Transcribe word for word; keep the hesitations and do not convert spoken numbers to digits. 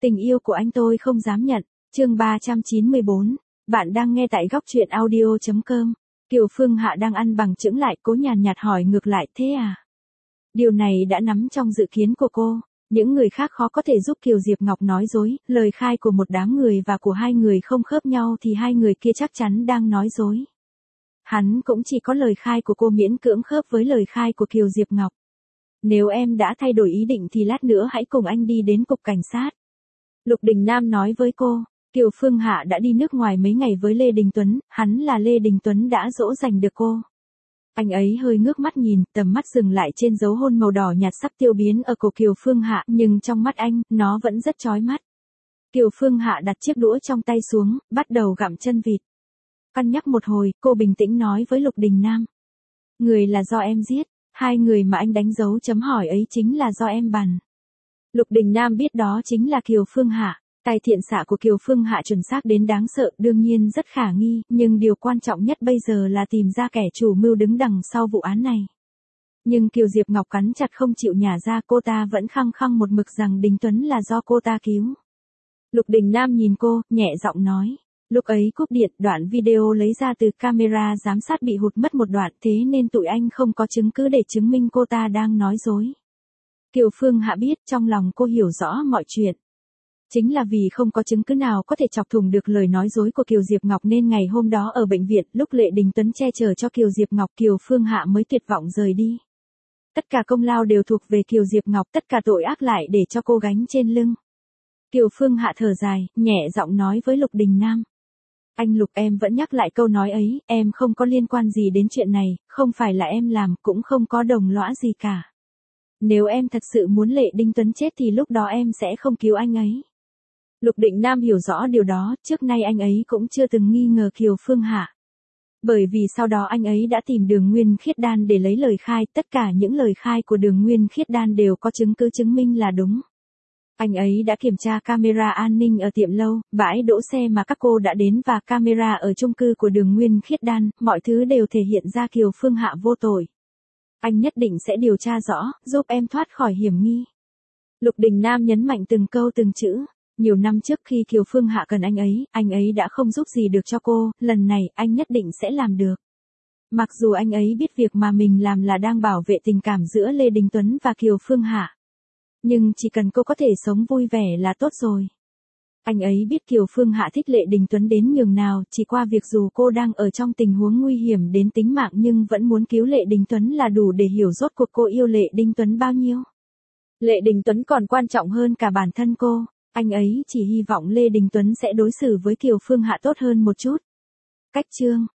Tình yêu của anh tôi không dám nhận. Chương ba trăm chín mươi bốn. Bạn đang nghe tại góc truyện audio chấm com. Kiều Phương Hạ đang ăn bằng chững lại, cố nhàn nhạt hỏi ngược lại, thế à? Điều này đã nằm trong dự kiến của cô. Những người khác khó có thể giúp Kiều Diệp Ngọc nói dối, lời khai của một đám người và của hai người không khớp nhau thì hai người kia chắc chắn đang nói dối. Hắn cũng chỉ có lời khai của cô miễn cưỡng khớp với lời khai của Kiều Diệp Ngọc. Nếu em đã thay đổi ý định thì lát nữa hãy cùng anh đi đến cục cảnh sát. Lục Đình Nam nói với cô. Kiều Phương Hạ đã đi nước ngoài mấy ngày với Lê Đình Tuấn, hắn là Lê Đình Tuấn đã dỗ dành được cô. Anh ấy hơi ngước mắt nhìn, tầm mắt dừng lại trên dấu hôn màu đỏ nhạt sắp tiêu biến ở cổ Kiều Phương Hạ, nhưng trong mắt anh, nó vẫn rất chói mắt. Kiều Phương Hạ đặt chiếc đũa trong tay xuống, bắt đầu gặm chân vịt. Cân nhắc một hồi, cô bình tĩnh nói với Lục Đình Nam. Người là do em giết, hai người mà anh đánh dấu chấm hỏi ấy chính là do em bắn. Lục Đình Nam biết đó chính là Kiều Phương Hạ. Tài thiện xạ của Kiều Phương Hạ chuẩn xác đến đáng sợ, đương nhiên rất khả nghi, nhưng điều quan trọng nhất bây giờ là tìm ra kẻ chủ mưu đứng đằng sau vụ án này. Nhưng Kiều Diệp Ngọc cắn chặt không chịu nhả ra, cô ta vẫn khăng khăng một mực rằng Đình Tuấn là do cô ta cứu. Lục Đình Nam nhìn cô, nhẹ giọng nói. Lúc ấy cúp điện, đoạn video lấy ra từ camera giám sát bị hụt mất một đoạn, thế nên tụi anh không có chứng cứ để chứng minh cô ta đang nói dối. Kiều Phương Hạ biết, trong lòng cô hiểu rõ mọi chuyện. Chính là vì không có chứng cứ nào có thể chọc thủng được lời nói dối của Kiều Diệp Ngọc nên ngày hôm đó ở bệnh viện, lúc Lệ Đình Tuấn che chở cho Kiều Diệp Ngọc, Kiều Phương Hạ mới tuyệt vọng rời đi. Tất cả công lao đều thuộc về Kiều Diệp Ngọc, tất cả tội ác lại để cho cô gánh trên lưng. Kiều Phương Hạ thở dài, nhẹ giọng nói với Lục Đình Nam. Anh Lục, em vẫn nhắc lại câu nói ấy, em không có liên quan gì đến chuyện này, không phải là em làm, cũng không có đồng lõa gì cả. Nếu em thật sự muốn Lệ Đình Tuấn chết thì lúc đó em sẽ không cứu anh ấy. Lục Định Nam hiểu rõ điều đó, trước nay anh ấy cũng chưa từng nghi ngờ Kiều Phương Hạ. Bởi vì sau đó anh ấy đã tìm Đường Nguyên Khiết Đan để lấy lời khai, tất cả những lời khai của Đường Nguyên Khiết Đan đều có chứng cứ chứng minh là đúng. Anh ấy đã kiểm tra camera an ninh ở tiệm lâu, bãi đỗ xe mà các cô đã đến và camera ở chung cư của Đường Nguyên Khiết Đan, mọi thứ đều thể hiện ra Kiều Phương Hạ vô tội. Anh nhất định sẽ điều tra rõ, giúp em thoát khỏi hiểm nghi. Lục Đình Nam nhấn mạnh từng câu từng chữ. Nhiều năm trước khi Kiều Phương Hạ cần anh ấy, anh ấy đã không giúp gì được cho cô, lần này anh nhất định sẽ làm được. Mặc dù anh ấy biết việc mà mình làm là đang bảo vệ tình cảm giữa Lê Đình Tuấn và Kiều Phương Hạ. Nhưng chỉ cần cô có thể sống vui vẻ là tốt rồi. Anh ấy biết Kiều Phương Hạ thích Lệ Đình Tuấn đến nhường nào, chỉ qua việc dù cô đang ở trong tình huống nguy hiểm đến tính mạng nhưng vẫn muốn cứu Lệ Đình Tuấn là đủ để hiểu rốt cuộc cô yêu Lệ Đình Tuấn bao nhiêu. Lệ Đình Tuấn còn quan trọng hơn cả bản thân cô. Anh ấy chỉ hy vọng Lê Đình Tuấn sẽ đối xử với Kiều Phương Hạ tốt hơn một chút. Cách chương